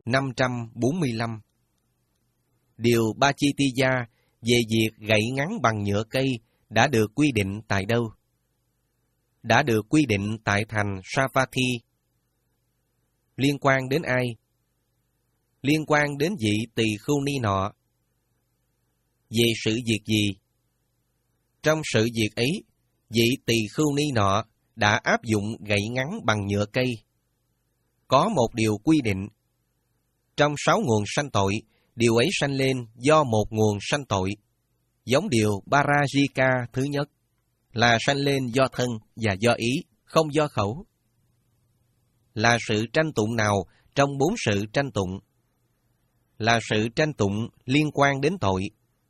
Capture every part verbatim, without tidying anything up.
năm trăm bốn mươi lăm. Điều Bachitiya về việc gậy ngắn bằng nhựa cây đã được quy định tại đâu? Đã được quy định tại thành Savatthi. Liên quan đến ai? Liên quan đến vị tỳ khưu ni nọ. Về sự việc gì? Trong sự việc ấy, vị tỳ khưu ni nọ đã áp dụng gậy ngắn bằng nhựa cây. Có một điều quy định. Trong sáu nguồn sanh tội, điều ấy sanh lên do một nguồn sanh tội. Giống điều Parajika thứ nhất, là sanh lên do thân và do ý, không do khẩu. Là sự tranh tụng nào trong bốn sự tranh tụng? Là sự tranh tụng liên quan đến tội.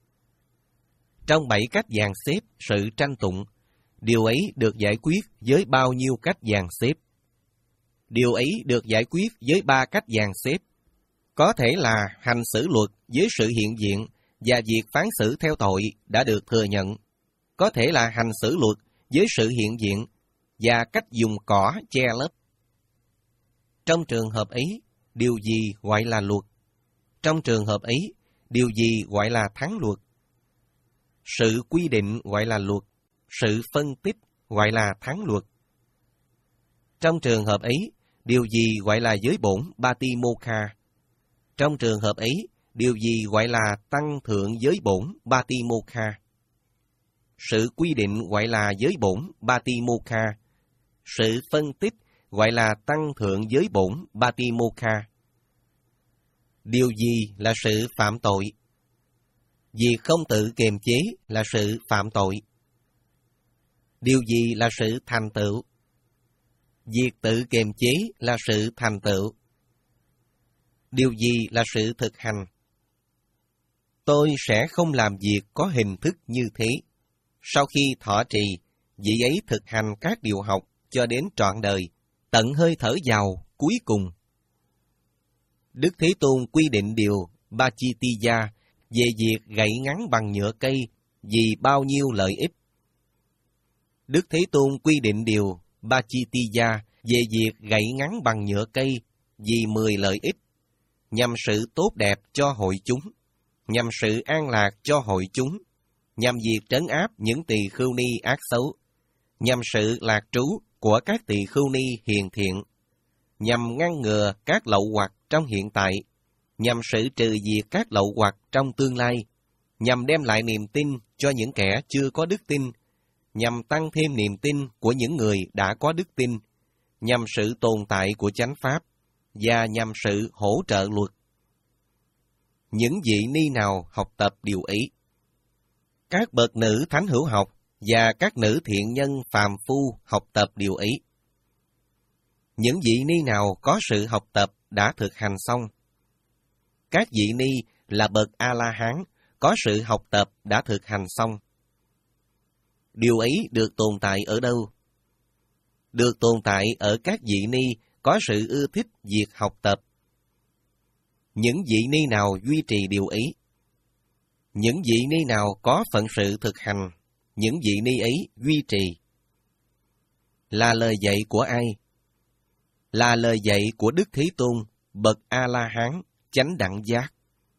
Trong bảy cách dàn xếp sự tranh tụng, điều ấy được giải quyết với bao nhiêu cách dàn xếp? Điều ấy được giải quyết với ba cách dàn xếp. Có thể là hành xử luật với sự hiện diện và việc phán xử theo tội đã được thừa nhận. Có thể là hành xử luật với sự hiện diện và cách dùng cỏ che lấp. Trong trường hợp ấy, điều gì gọi là luật? Trong trường hợp ấy, điều gì gọi là thắng luật? Sự quy định gọi là luật, sự phân tích gọi là thắng luật. Trong trường hợp ấy, điều gì gọi là giới bổn Batimokha? Trong trường hợp ấy, điều gì gọi là tăng thượng giới bổn Batimokha? Sự quy định gọi là giới bổn Batimokha. Sự phân tích gọi là tăng thượng giới bổn Batimokha. Điều gì là sự phạm tội? Việc không tự kiềm chế là sự phạm tội. Điều gì là sự thành tựu? Việc tự kiềm chế là sự thành tựu. Điều gì là sự thực hành? Tôi sẽ không làm việc có hình thức như thế. Sau khi thọ trì, vị ấy thực hành các điều học cho đến trọn đời, tận hơi thở vào cuối cùng. Đức Thế Tôn quy định điều Bachitiya về việc gậy ngắn bằng nhựa cây vì bao nhiêu lợi ích. Đức Thế Tôn quy định điều Bachitiya về việc gậy ngắn bằng nhựa cây vì mười lợi ích, nhằm sự tốt đẹp cho hội chúng, nhằm sự an lạc cho hội chúng, nhằm việc trấn áp những tỳ khưu ni ác xấu, nhằm sự lạc trú của các tỳ khưu ni hiền thiện, nhằm ngăn ngừa các lậu hoặc trong hiện tại, nhằm sự trừ diệt các lậu hoặc trong tương lai, nhằm đem lại niềm tin cho những kẻ chưa có đức tin, nhằm tăng thêm niềm tin của những người đã có đức tin, nhằm sự tồn tại của chánh pháp, và nhằm sự hỗ trợ luật. Những vị ni nào học tập điều ấy? Các bậc nữ thánh hữu học và các nữ thiện nhân phàm phu học tập điều ấy. Những vị ni nào có sự học tập đã thực hành xong? Các vị ni là bậc A-la-hán có sự học tập đã thực hành xong. Điều ấy được tồn tại ở đâu? Được tồn tại ở các vị ni có sự ưa thích việc học tập. Những vị ni nào duy trì điều ấy? Những vị ni nào có phận sự thực hành, những vị ni ấy duy trì. Là lời dạy của ai? Là lời dạy của Đức Thế Tôn, bậc A-la-hán, chánh đẳng giác.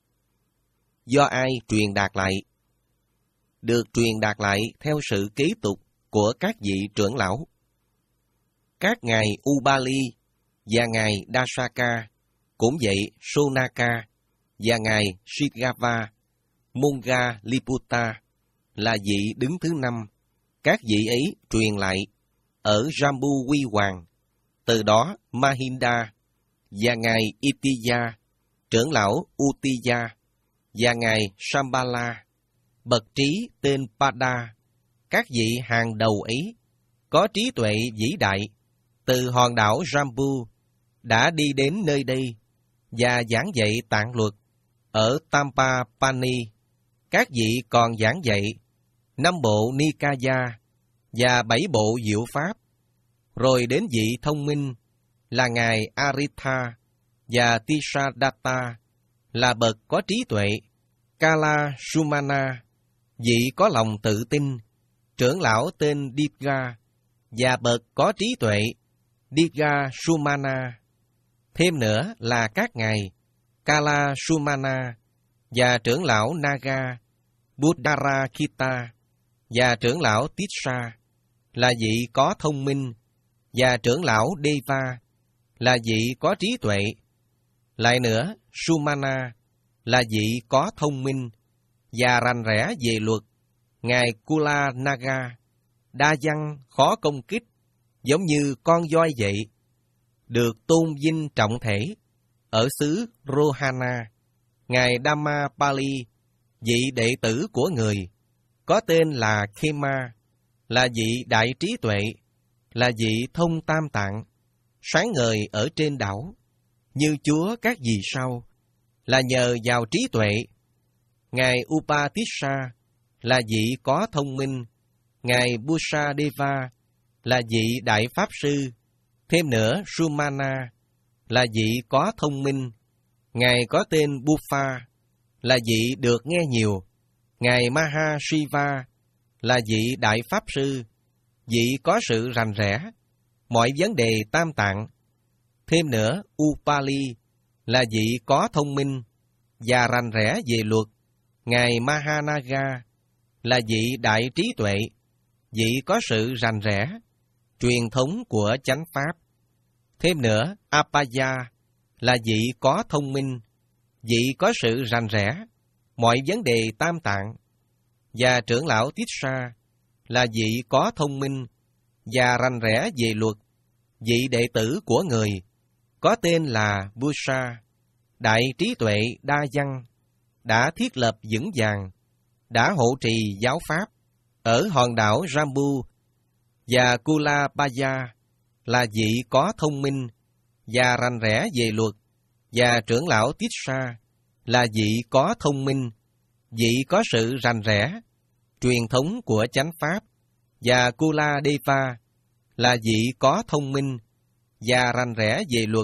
Do ai truyền đạt lại? Được truyền đạt lại theo sự kế tục của các vị trưởng lão. Các ngài Ubali và ngài Dasaka, cũng vậy Sonaka và ngài Shigava, Munga Liputta là vị đứng thứ năm. Các vị ấy truyền lại ở Jambu Quy Hoàng, từ đó Mahinda và ngài Itiya, trưởng lão Utiya và ngài Shambhala, bậc trí tên Pada. Các vị hàng đầu ấy có trí tuệ vĩ đại, từ hòn đảo Jambu đã đi đến nơi đây và giảng dạy tạng luật ở Tampapani. Các vị còn giảng dạy năm bộ Nikaya và bảy bộ diệu pháp, rồi đến vị thông minh là ngài Aritha và Tisadatta là bậc có trí tuệ, Kala Sumana, vị có lòng tự tin, trưởng lão tên Diga và bậc có trí tuệ, Diga Sumana. Thêm nữa là các ngài Kala Sumana và trưởng lão Naga Buddharakita và trưởng lão Tissa là vị có thông minh, và trưởng lão Deva là vị có trí tuệ. Lại nữa, Sumana là vị có thông minh và rành rẽ về luật. Ngài Kula Naga đa văn khó công kích, giống như con voi vậy, được tôn vinh trọng thể ở xứ Rohana. Ngài Dhammapali, vị đệ tử của người, có tên là Khema, là vị đại trí tuệ, là vị thông tam tạng, sáng ngời ở trên đảo, như Chúa các vì sao, là nhờ vào trí tuệ. Ngài Upatissa là vị có thông minh, Ngài Busadeva là vị đại pháp sư, thêm nữa Sumana là vị có thông minh, Ngài có tên Buffa là vị được nghe nhiều, Ngài Mahashiva là vị đại pháp sư, vị có sự rành rẽ mọi vấn đề tam tạng. Thêm nữa, Upali là vị có thông minh và rành rẽ về luật. Ngài Mahanaga là vị đại trí tuệ, vị có sự rành rẽ truyền thống của chánh pháp. Thêm nữa, Apaya là vị có thông minh, vị có sự rành rẽ mọi vấn đề tam tạng. Và trưởng lão Tissa là vị có thông minh và rành rẽ về luật, vị đệ tử của người, có tên là Busa, đại trí tuệ đa văn, đã thiết lập vững vàng, đã hộ trì giáo pháp ở hòn đảo Jambu. Và Kulabaya là vị có thông minh và rành rẽ về luật, và trưởng lão Tissa là vị có thông minh, vị có sự rành rẽ truyền thống của chánh pháp. Và Kuladeva là vị có thông minh và rành rẽ về luật,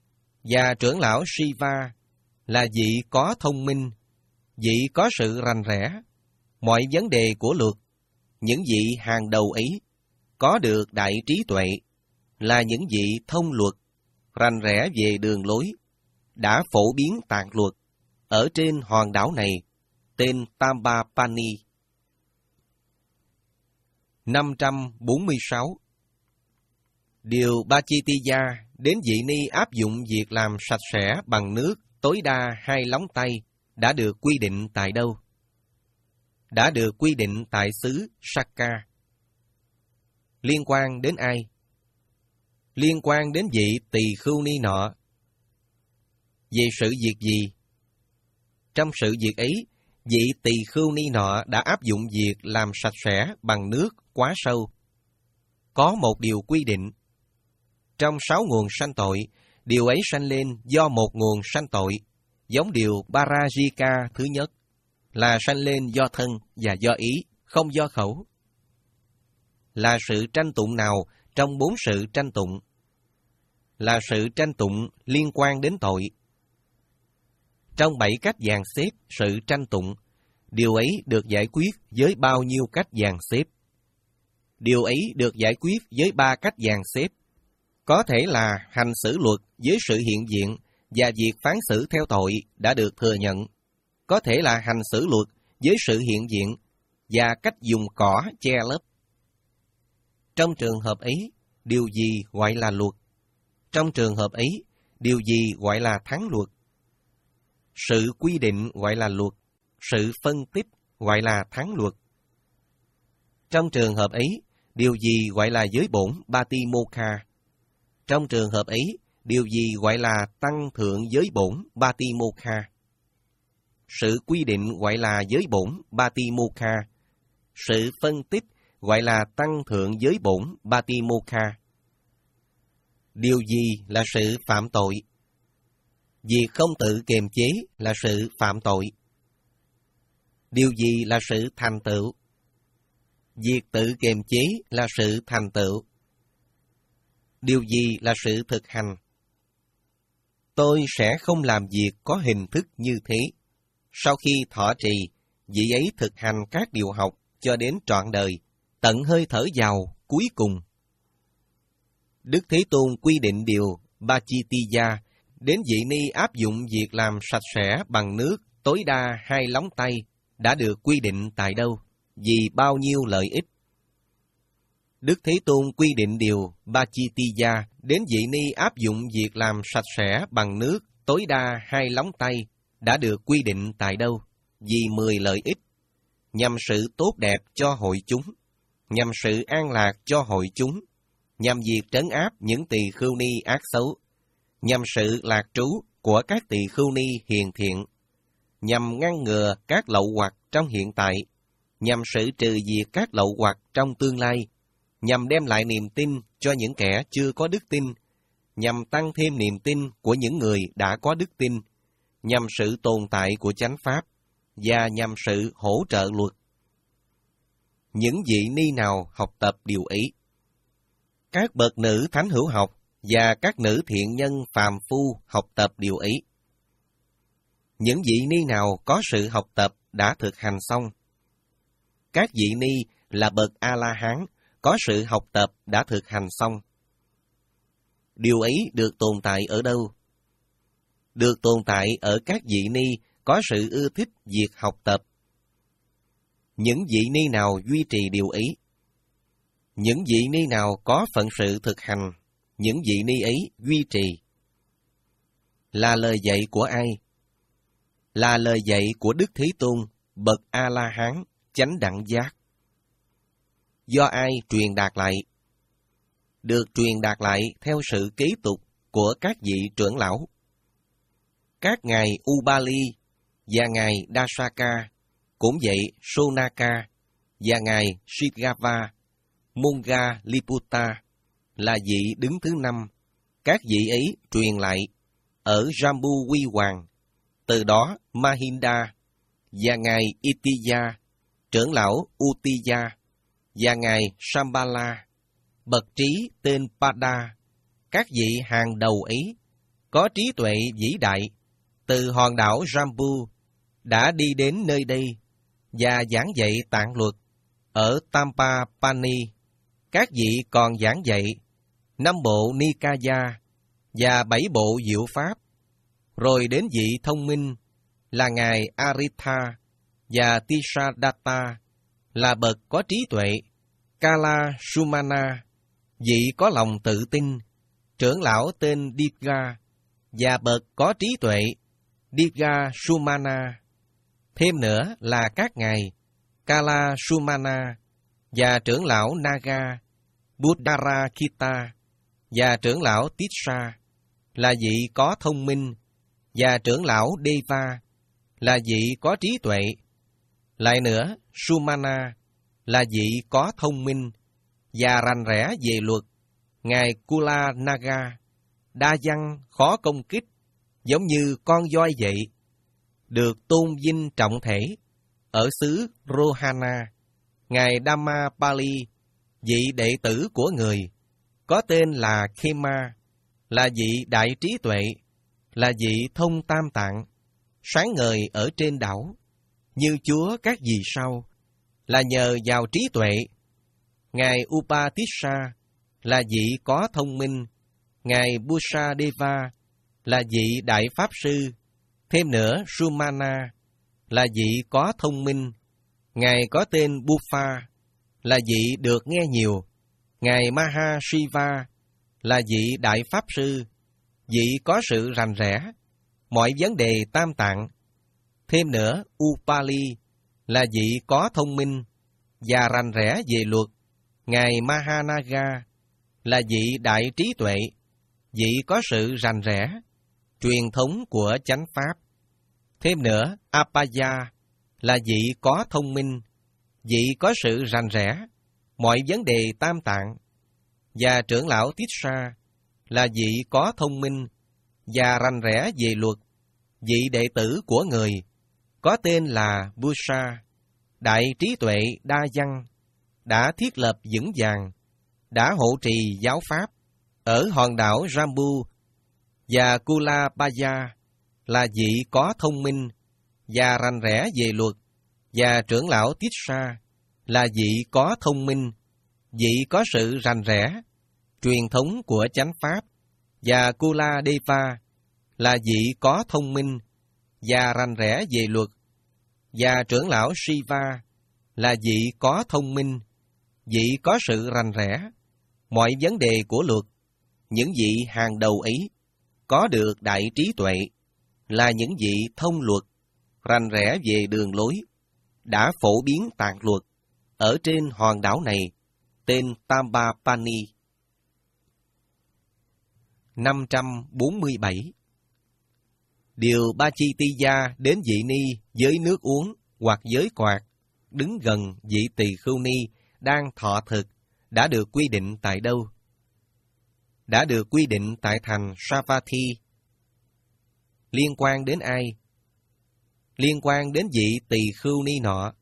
và trưởng lão Shiva là vị có thông minh, vị có sự rành rẽ mọi vấn đề của luật. Những vị hàng đầu ấy có được đại trí tuệ, là những vị thông luật, rành rẽ về đường lối, đã phổ biến tạng luật ở trên hòn đảo này, tên Tambapani. năm trăm bốn mươi sáu. Điều Bachitiya đến vị ni áp dụng việc làm sạch sẽ bằng nước tối đa hai lóng tay đã được quy định tại đâu? Đã được quy định tại xứ Sakka. Liên quan đến ai? Liên quan đến vị tỳ khưu ni nọ. Về sự việc gì? Trong sự việc ấy, vị tỳ khưu ni nọ đã áp dụng việc làm sạch sẽ bằng nước quá sâu. Có một điều quy định. Trong sáu nguồn sanh tội, điều ấy sanh lên do một nguồn sanh tội, giống điều Parajika thứ nhất, là sanh lên do thân và do ý, không do khẩu. Là sự tranh tụng nào trong bốn sự tranh tụng? Là sự tranh tụng liên quan đến tội. Trong bảy cách dàn xếp sự tranh tụng, điều ấy được giải quyết với bao nhiêu cách dàn xếp? Điều ấy được giải quyết với ba cách dàn xếp. Có thể là hành xử luật với sự hiện diện và việc phán xử theo tội đã được thừa nhận. Có thể là hành xử luật với sự hiện diện và cách dùng cỏ che lấp. Trong trường hợp ấy, điều gì gọi là luật? Trong trường hợp ấy, điều gì gọi là thắng luật? Sự quy định gọi là luật, sự phân tích gọi là thắng luật. Trong trường hợp ấy, điều gì gọi là giới bổn Batimokha? Trong trường hợp ấy, điều gì gọi là tăng thượng giới bổn Batimokha? Sự quy định gọi là giới bổn Batimokha. Sự phân tích gọi là tăng thượng giới bổn Batimokha. Điều gì là sự phạm tội? Việc không tự kiềm chế là sự phạm tội. Điều gì là sự thành tựu? Việc tự kiềm chế là sự thành tựu. Điều gì là sự thực hành? Tôi sẽ không làm việc có hình thức như thế. Sau khi thọ trì, vị ấy thực hành các điều học cho đến trọn đời, tận hơi thở vào cuối cùng. Đức Thế Tôn quy định điều Bachitiya đến vị ni áp dụng việc làm sạch sẽ bằng nước tối đa hai lóng tay đã được quy định tại đâu, vì bao nhiêu lợi ích. Đức Thế Tôn quy định điều Bachitiya đến vị ni áp dụng việc làm sạch sẽ bằng nước tối đa hai lóng tay đã được quy định tại đâu, vì mười lợi ích, nhằm sự tốt đẹp cho hội chúng, nhằm sự an lạc cho hội chúng, nhằm việc trấn áp những tỳ khưu ni ác xấu, nhằm sự lạc trú của các tỳ khưu ni hiền thiện, nhằm ngăn ngừa các lậu hoặc trong hiện tại, nhằm sự trừ diệt các lậu hoặc trong tương lai, nhằm đem lại niềm tin cho những kẻ chưa có đức tin, nhằm tăng thêm niềm tin của những người đã có đức tin, nhằm sự tồn tại của chánh pháp, và nhằm sự hỗ trợ luật. Những vị ni nào học tập điều ý? Các bậc nữ thánh hữu học và các nữ thiện nhân phàm phu học tập điều ý. Những vị ni nào có sự học tập đã thực hành xong? Các vị ni là bậc A-la-hán có sự học tập đã thực hành xong. Điều ấy được tồn tại ở đâu? Được tồn tại ở các vị ni có sự ưa thích việc học tập. Những vị ni nào duy trì điều ý? Những vị ni nào có phận sự thực hành, những vị ni ấy duy trì. Là lời dạy của ai? Là lời dạy của Đức Thế Tôn, bậc A-la-hán, chánh đẳng giác. Do ai truyền đạt lại? Được truyền đạt lại theo sự kế tục của các vị trưởng lão. Các ngài Ubali và ngài Dasaka, cũng vậy Sonaka và ngài Shigava, Monga Liputa là vị đứng thứ năm. Các vị ấy truyền lại ở Jambu Quy Hoàng, từ đó Mahinda và ngài Itiya, trưởng lão Utiya và ngài Shambhala, bậc trí tên Pada, các vị hàng đầu ấy có trí tuệ vĩ đại từ hòn đảo Jambu đã đi đến nơi đây và giảng dạy tạng luật ở Tampapani. Các vị còn giảng dạy năm bộ Nikaya và bảy bộ diệu pháp, rồi đến vị thông minh là ngài Aritha và Tisadatta là bậc có trí tuệ, Kala Sumana, vị có lòng tự tin, trưởng lão tên Diga và bậc có trí tuệ, Diga Sumana. Thêm nữa là các ngài Kala Sumana và trưởng lão Naga, Buddharakita và trưởng lão Tissa là vị có thông minh, và trưởng lão Deva là vị có trí tuệ. Lại nữa, Sumana là vị có thông minh và rành rẽ về luật. Ngài Kula Naga, đa văn khó công kích, giống như con voi vậy, được tôn vinh trọng thể ở xứ Rohana. Ngài Dhammapali, vị đệ tử của người, có tên là Khema, là vị đại trí tuệ, là vị thông tam tạng, sáng ngời ở trên đảo, như Chúa các vì sao, là nhờ vào trí tuệ. Ngài Upatissa là vị có thông minh, ngài Busadeva là vị đại pháp sư. Thêm nữa, Sumana là vị có thông minh, ngài có tên Bufa là vị được nghe nhiều. Ngài Mahashiva là vị đại pháp sư, vị có sự rành rẽ mọi vấn đề tam tạng. Thêm nữa, Upali là vị có thông minh và rành rẽ về luật. Ngài Mahanaga là vị đại trí tuệ, vị có sự rành rẽ truyền thống của chánh pháp. Thêm nữa, Apaya là vị có thông minh, vị có sự rành rẽ mọi vấn đề tam tạng. Và trưởng lão Tissa là vị có thông minh và rành rẽ về luật, vị đệ tử của người, có tên là Busa, đại trí tuệ đa văn, đã thiết lập vững vàng, đã hộ trì giáo pháp ở hòn đảo Jambu. Và Kulabaya là vị có thông minh và rành rẽ về luật, và trưởng lão Tissa là vị có thông minh, vị có sự rành rẽ truyền thống của chánh pháp. Và Kuladeva là vị có thông minh và rành rẽ về luật, và trưởng lão Shiva là vị có thông minh, vị có sự rành rẽ mọi vấn đề của luật. Những vị hàng đầu ấy có được đại trí tuệ, là những vị thông luật, rành rẽ về đường lối, đã phổ biến tạng luật ở trên hòn đảo này, tên Tambapani. năm trăm bốn mươi bảy. Điều Bachitiya đến vị ni với nước uống hoặc với quạt, đứng gần vị tỳ khưu ni đang thọ thực, đã được quy định tại đâu? Đã được quy định tại thành Savatthi. Liên quan đến ai? Liên quan đến vị tỳ khưu ni nọ.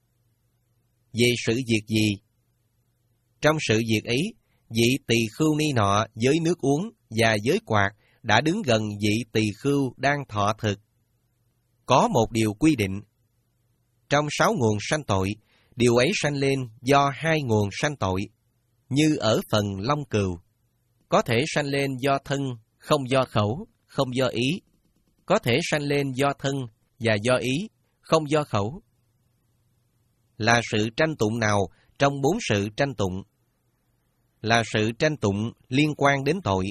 Về sự việc gì? Trong sự việc ấy, vị tỳ khưu ni nọ với nước uống và với quạt đã đứng gần vị tỳ khưu đang thọ thực. Có một điều quy định. Trong sáu nguồn sanh tội, điều ấy sanh lên do hai nguồn sanh tội, như ở phần long cừu. Có thể sanh lên do thân, không do khẩu, không do ý. Có thể sanh lên do thân và do ý, không do khẩu. Là sự tranh tụng nào trong bốn sự tranh tụng? Là sự tranh tụng liên quan đến tội.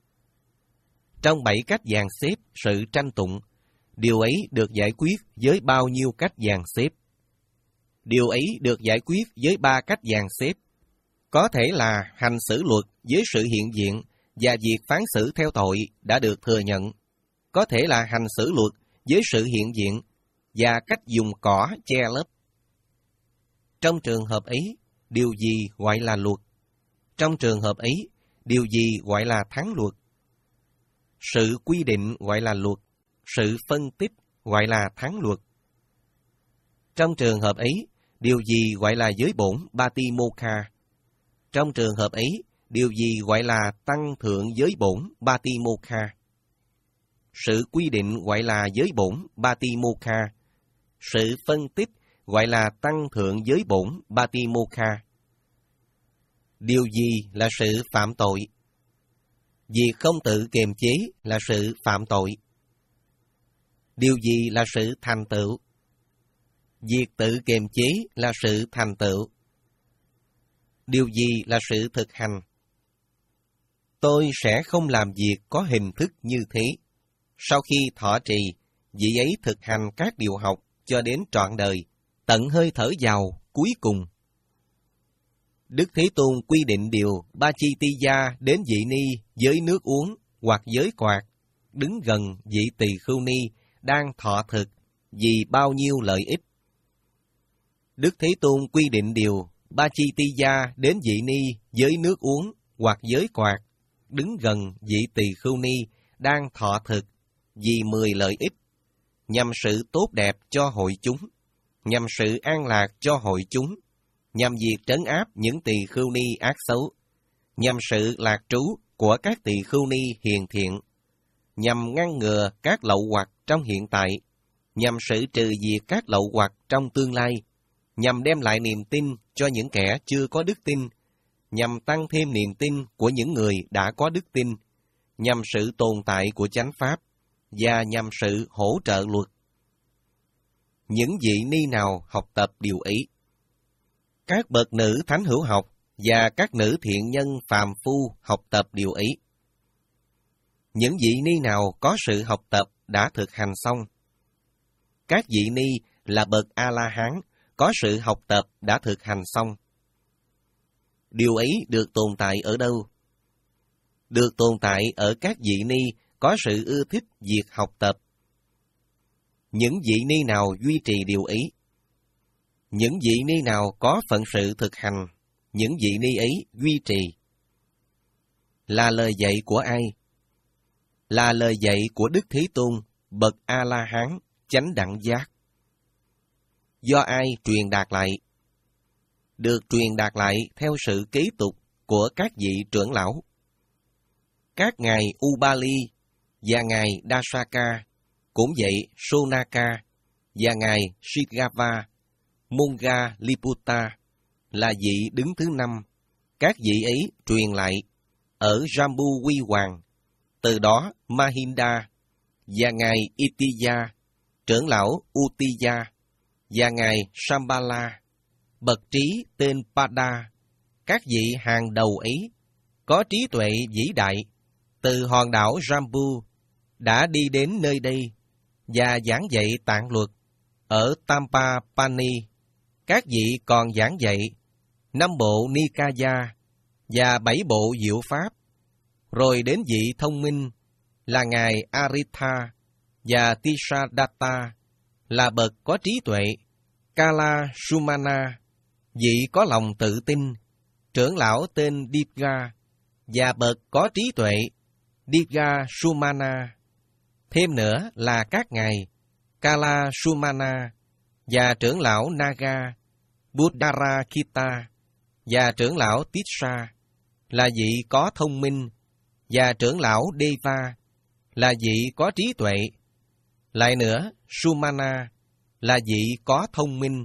Trong bảy cách dàn xếp sự tranh tụng, điều ấy được giải quyết với bao nhiêu cách dàn xếp? Điều ấy được giải quyết với ba cách dàn xếp. Có thể là hành xử luật với sự hiện diện và việc phán xử theo tội đã được thừa nhận. Có thể là hành xử luật với sự hiện diện và cách dùng cỏ che lấp. Trong trường hợp ấy, điều gì gọi là luật? Trong trường hợp ấy, điều gì gọi là thắng luật? Sự quy định gọi là luật, sự phân tích gọi là thắng luật. Trong trường hợp ấy, điều gì gọi là giới bổn Batimokha? Trong trường hợp ấy, điều gì gọi là tăng thượng giới bổn Batimokha? Sự quy định gọi là giới bổn Batimokha. Sự phân tích gọi là tăng thượng giới bổn Batimokha. Điều gì là sự phạm tội? Việc không tự kiềm chế là sự phạm tội. Điều gì là sự thành tựu? Việc tự kiềm chế là sự thành tựu. Điều gì là sự thực hành? Tôi sẽ không làm việc có hình thức như thế. Sau khi thọ trì, vị ấy thực hành các điều học cho đến trọn đời, tận hơi thở vào cuối cùng. Đức Thế Tôn quy định điều Bachitiya đến vị ni với nước uống hoặc với quạt, đứng gần vị tỳ khưu ni đang thọ thực vì bao nhiêu lợi ích. Đức Thế Tôn quy định điều Bachitiya đến vị ni với nước uống hoặc với quạt, đứng gần vị tỳ khưu ni đang thọ thực vì mười lợi ích, nhằm sự tốt đẹp cho hội chúng, nhằm sự an lạc cho hội chúng, nhằm việc trấn áp những tỳ khưu ni ác xấu, nhằm sự lạc trú của các tỳ khưu ni hiền thiện, nhằm ngăn ngừa các lậu hoặc trong hiện tại, nhằm sự trừ diệt các lậu hoặc trong tương lai, nhằm đem lại niềm tin cho những kẻ chưa có đức tin, nhằm tăng thêm niềm tin của những người đã có đức tin, nhằm sự tồn tại của chánh pháp, và nhằm sự hỗ trợ luật. Những vị ni nào học tập điều ấy? Các bậc nữ thánh hữu học và các nữ thiện nhân phàm phu học tập điều ấy. Những vị ni nào có sự học tập đã thực hành xong? Các vị ni là bậc A-la-hán có sự học tập đã thực hành xong. Điều ấy được tồn tại ở đâu? Được tồn tại ở các vị ni có sự ưa thích việc học tập. Những vị ni nào duy trì điều ấy? Những vị ni nào có phận sự thực hành, những vị ni ấy duy trì. Là lời dạy của ai? Là lời dạy của Đức Thế Tôn, bậc A-la-hán, chánh đẳng giác. Do ai truyền đạt lại? Được truyền đạt lại theo sự kế tục của các vị trưởng lão. Các ngài Ubali và ngài Dasaka, cũng vậy Sonaka và ngài Shigava, Monga Liputta là vị đứng thứ năm. Các vị ấy truyền lại ở Jambu Huy Hoàng, từ đó Mahinda và ngài Itiya, trưởng lão Utiya, và ngài Sambala, bậc trí tên Pada, các vị hàng đầu ấy, có trí tuệ vĩ đại, từ hòn đảo Jambu, đã đi đến nơi đây, và giảng dạy tạng luật ở Tampapani. Các vị còn giảng dạy năm bộ Nikaya và bảy bộ diệu pháp, rồi đến vị thông minh là ngài Aritha và Tisadatta, là bậc có trí tuệ, Kala Sumana, vị có lòng tự tin, trưởng lão tên Dipga, và bậc có trí tuệ, Dipga Sumana. Thêm nữa là các ngài Kala Sumana và trưởng lão Naga, Buddharakita và trưởng lão Tissa, là vị có thông minh, và trưởng lão Deva, là vị có trí tuệ. Lại nữa, Sumana là vị có thông minh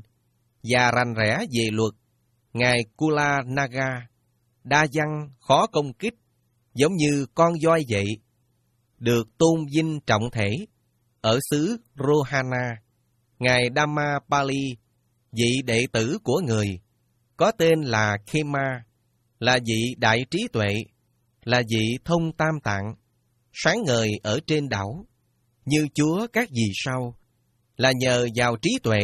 và rành rẽ về luật, ngài Kula Naga, đa văn khó công kích, giống như con voi vậy, được tôn vinh trọng thể ở xứ Rohana. Ngài Dhammapali, vị đệ tử của người, có tên là Khema, là vị đại trí tuệ, là vị thông tam tạng, sáng ngời ở trên đảo, như Chúa các vì sao, là nhờ vào trí tuệ.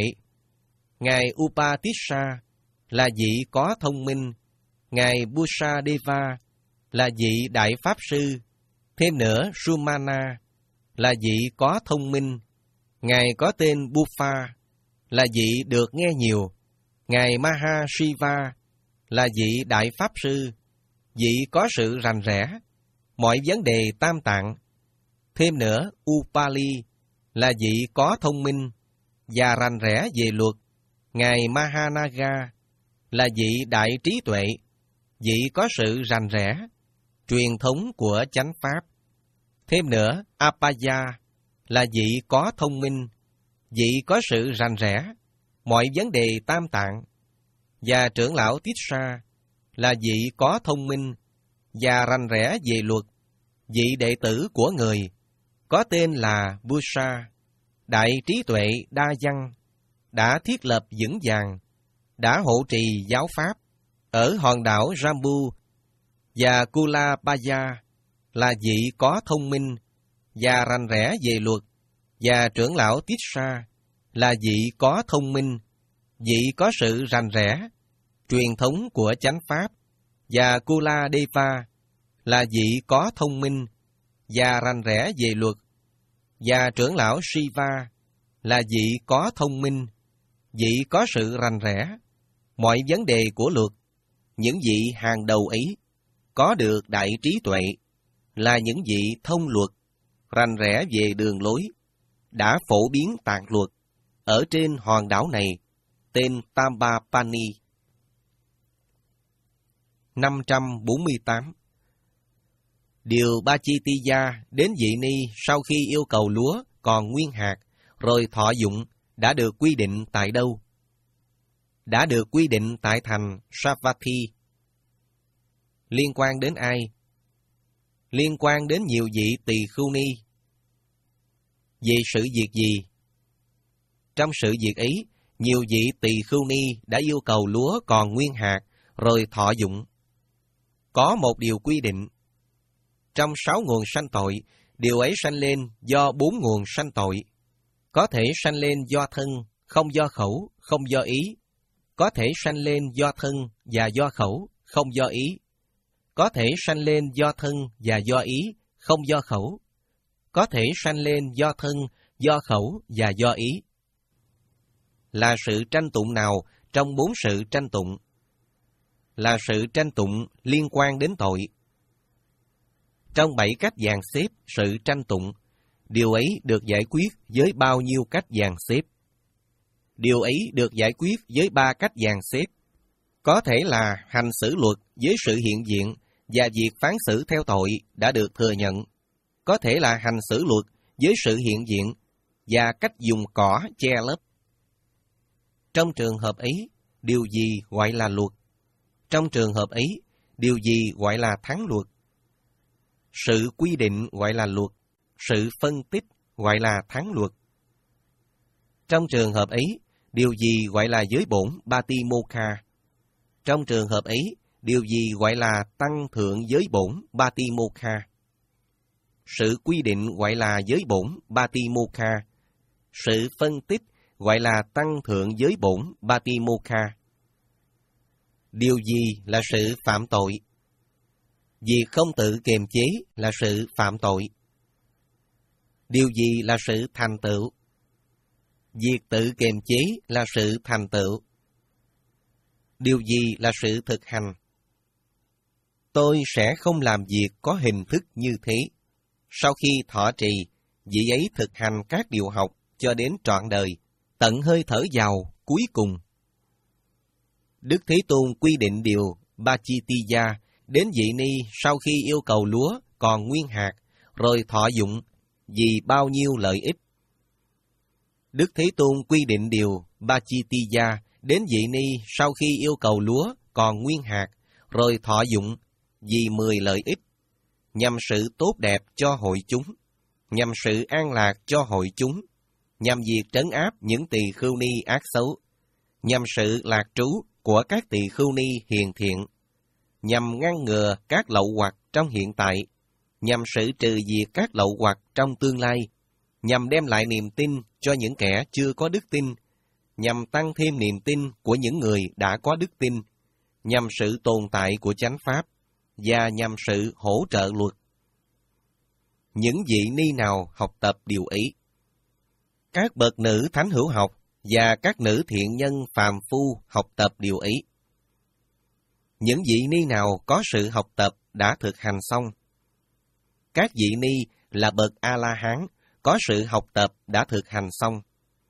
Ngài Upatissa là vị có thông minh, ngài Busadeva là vị đại pháp sư. Thêm nữa, Sumana là vị có thông minh, ngài có tên Bufa là vị được nghe nhiều, ngài Mahashiva là vị đại pháp sư, vị có sự rành rẽ mọi vấn đề tam tạng. Thêm nữa, Upali là vị có thông minh và rành rẽ về luật, ngài Mahanaga là vị đại trí tuệ, vị có sự rành rẽ truyền thống của chánh pháp. Thêm nữa, Apaya là vị có thông minh, vị có sự rành rẽ mọi vấn đề tam tạng, và trưởng lão Tissa là vị có thông minh và rành rẽ về luật, vị đệ tử của người, có tên là Busa, đại trí tuệ đa văn, đã thiết lập vững vàng, đã hộ trì giáo pháp ở hòn đảo Jambu, và Kulapaya là vị có thông minh và rành rẽ về luật, và trưởng lão Tissa là vị có thông minh, vị có sự rành rẽ truyền thống của chánh pháp, và Kuladeva là vị có thông minh và rành rẽ về luật, và trưởng lão Shiva là vị có thông minh, vị có sự rành rẽ mọi vấn đề của luật. Những vị hàng đầu ấy có được đại trí tuệ, là những vị thông luật, rành rẽ về đường lối, đã phổ biến tạng luật ở trên hòn đảo này, tên Tampapani. năm trăm bốn mươi tám. Điều Bachitiya đến vị ni sau khi yêu cầu lúa còn nguyên hạt, rồi thọ dụng, đã được quy định tại đâu? Đã được quy định tại thành Savatthi. Liên quan đến ai? Liên quan đến nhiều vị tỳ khưu ni. Về sự việc gì? Trong sự việc ấy, nhiều vị tỳ khưu ni đã yêu cầu lúa còn nguyên hạt, rồi thọ dụng. Có một điều quy định. Trong sáu nguồn sanh tội, điều ấy sanh lên do bốn nguồn sanh tội. Có thể sanh lên do thân, không do khẩu, không do ý. Có thể sanh lên do thân và do khẩu, không do ý. Có thể sanh lên do thân và do ý, không do khẩu. Có thể sanh lên do thân, do khẩu và do ý. Là sự tranh tụng nào trong bốn sự tranh tụng? Là sự tranh tụng liên quan đến tội. Trong bảy cách dàn xếp sự tranh tụng, điều ấy được giải quyết với bao nhiêu cách dàn xếp? Điều ấy được giải quyết với ba cách dàn xếp. Có thể là hành xử luật với sự hiện diện và việc phán xử theo tội đã được thừa nhận. Có thể là hành xử luật với sự hiện diện và cách dùng cỏ che lấp. Trong trường hợp ấy, điều gì gọi là luật? Trong trường hợp ấy, điều gì gọi là thắng luật? Sự quy định gọi là luật, sự phân tích gọi là thắng luật. Trong trường hợp ấy, điều gì gọi là giới bổn Patimokkha? Trong trường hợp ấy, điều gì gọi là tăng thượng giới bổn Patimokkha? Sự quy định gọi là giới bổn Patimokkha. Sự phân tích gọi là tăng thượng giới bổn Patimokkha. Điều gì là sự phạm tội? Việc không tự kiềm chế là sự phạm tội. Điều gì là sự thành tựu? Việc tự kiềm chế là sự thành tựu. Điều gì là sự thực hành? Tôi sẽ không làm việc có hình thức như thế. Sau khi thọ trì, vị ấy thực hành các điều học cho đến trọn đời, tận hơi thở vào cuối cùng. Đức Thế Tôn quy định điều Pachitiya đến vị ni sau khi yêu cầu lúa còn nguyên hạt, rồi thọ dụng vì bao nhiêu lợi ích. Đức Thế Tôn quy định điều Pachitiya đến vị ni sau khi yêu cầu lúa còn nguyên hạt, rồi thọ dụng vì mười lợi ích, nhằm sự tốt đẹp cho hội chúng, nhằm sự an lạc cho hội chúng, nhằm việc trấn áp những tỳ khưu ni ác xấu, nhằm sự lạc trú của các tỳ khưu ni hiền thiện, nhằm ngăn ngừa các lậu hoặc trong hiện tại, nhằm sự trừ diệt các lậu hoặc trong tương lai, nhằm đem lại niềm tin cho những kẻ chưa có đức tin, nhằm tăng thêm niềm tin của những người đã có đức tin, nhằm sự tồn tại của chánh pháp, và nhằm sự hỗ trợ luật. Những vị ni nào học tập điều ấy? Các bậc nữ thánh hữu học và các nữ thiện nhân phàm phu học tập điều ấy. Những vị ni nào có sự học tập đã thực hành xong? Các vị ni là bậc A-la-hán có sự học tập đã thực hành xong.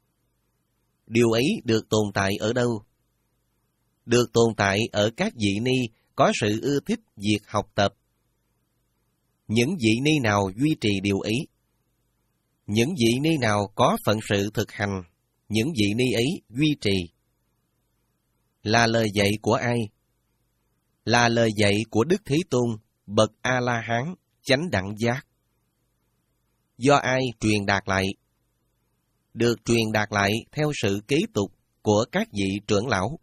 Điều ấy được tồn tại ở đâu? Được tồn tại ở các vị ni có sự ưa thích việc học tập. Những vị ni nào duy trì điều ấy? Những vị ni nào có phận sự thực hành, những vị ni ấy duy trì. Là lời dạy của ai? Là lời dạy của Đức Thế Tôn, bậc A-la-hán, chánh đẳng giác. Do ai truyền đạt lại? Được truyền đạt lại theo sự kế tục của các vị trưởng lão.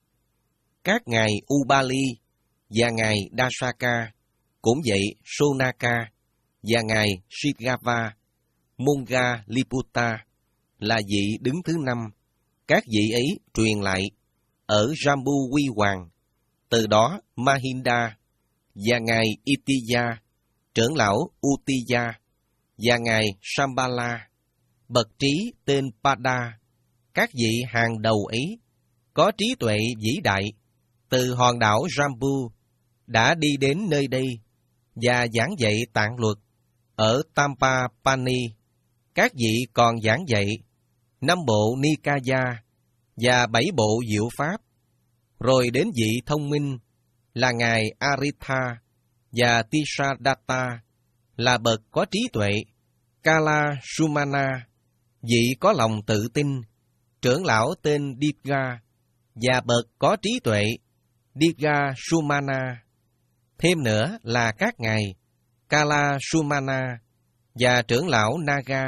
Các ngài Ubali và ngài Dasaka, cũng vậy Sonaka và ngài Shigava, Monga Liputta là vị đứng thứ năm. Các vị ấy truyền lại ở Jambu Quy Hoàng, từ đó Mahinda và ngài Itiya, trưởng lão Utiya và ngài Sambala, bậc trí tên Pada. Các vị hàng đầu ấy có trí tuệ vĩ đại, từ hòn đảo Jambu đã đi đến nơi đây và giảng dạy tạng luật ở Tampapani. Các vị còn giảng dạy năm bộ Nikaya và bảy bộ diệu pháp. Rồi đến vị thông minh là ngài Aritha và Tisadatta là bậc có trí tuệ, Kala Sumana, vị có lòng tự tin, trưởng lão tên Dipga và bậc có trí tuệ, Dipga Sumana. Thêm nữa là các ngài Kala Sumana và trưởng lão Naga,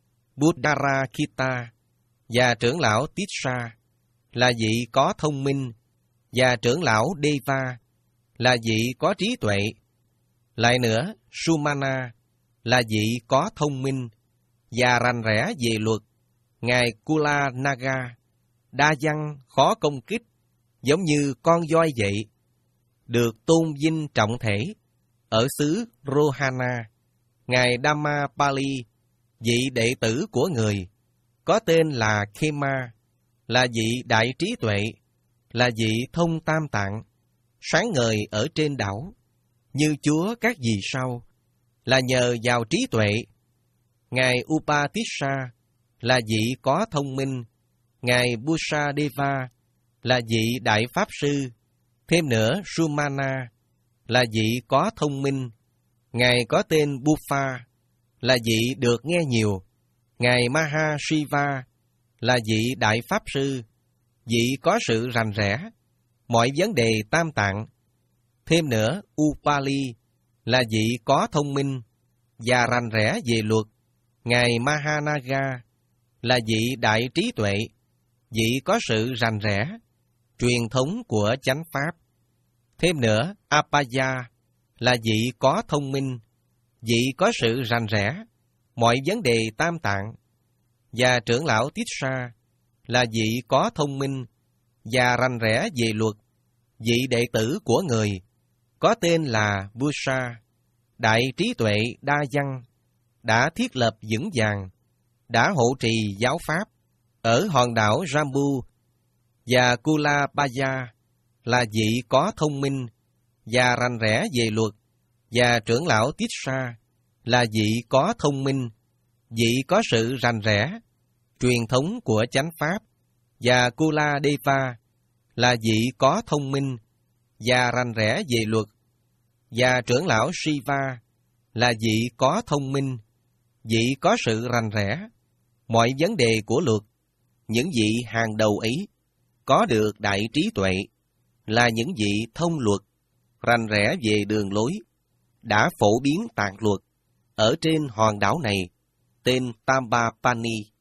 Buddharakita và trưởng lão Tissa là vị có thông minh, và trưởng lão Deva là vị có trí tuệ. Lại nữa, Sumana là vị có thông minh và rành rẽ về luật. Ngài Kula Naga, đa văn khó công kích, giống như con voi vậy, được tôn vinh trọng thể ở xứ Rohana. Ngài Dhammapali, vị đệ tử của người, có tên là Khema, là vị đại trí tuệ, là vị thông tam tạng, sáng ngời ở trên đảo, như Chúa các vì sao, là nhờ vào trí tuệ. Ngài Upatissa là vị có thông minh, ngài Busadeva là vị đại pháp sư. Thêm nữa, Sumana là vị có thông minh, ngài có tên Buffa là vị được nghe nhiều. Ngài Mahashiva là vị đại pháp sư, vị có sự rành rẽ mọi vấn đề tam tạng. Thêm nữa, Upali là vị có thông minh và rành rẽ về luật. Ngài Mahanaga là vị đại trí tuệ, vị có sự rành rẽ, truyền thống của chánh pháp. Thêm nữa, Apaya là vị có thông minh, vị có sự rành rẽ, mọi vấn đề tam tạng. Và trưởng lão Tissa là vị có thông minh và rành rẽ về luật, vị đệ tử của người, có tên là Busa, đại trí tuệ đa văn, đã thiết lập vững vàng, đã hộ trì giáo pháp ở hòn đảo Jambu. Và Kulabaya là vị có thông minh và rành rẽ về luật, và trưởng lão Tissa là vị có thông minh, vị có sự rành rẽ, truyền thống của chánh pháp. Và Kuladeva là vị có thông minh và rành rẽ về luật, và trưởng lão Shiva là vị có thông minh, vị có sự rành rẽ, mọi vấn đề của luật. Những vị hàng đầu ấy có được đại trí tuệ, là những vị thông luật, rành rẽ về đường lối, đã phổ biến tạng luật ở trên hòn đảo này, tên Tambapani.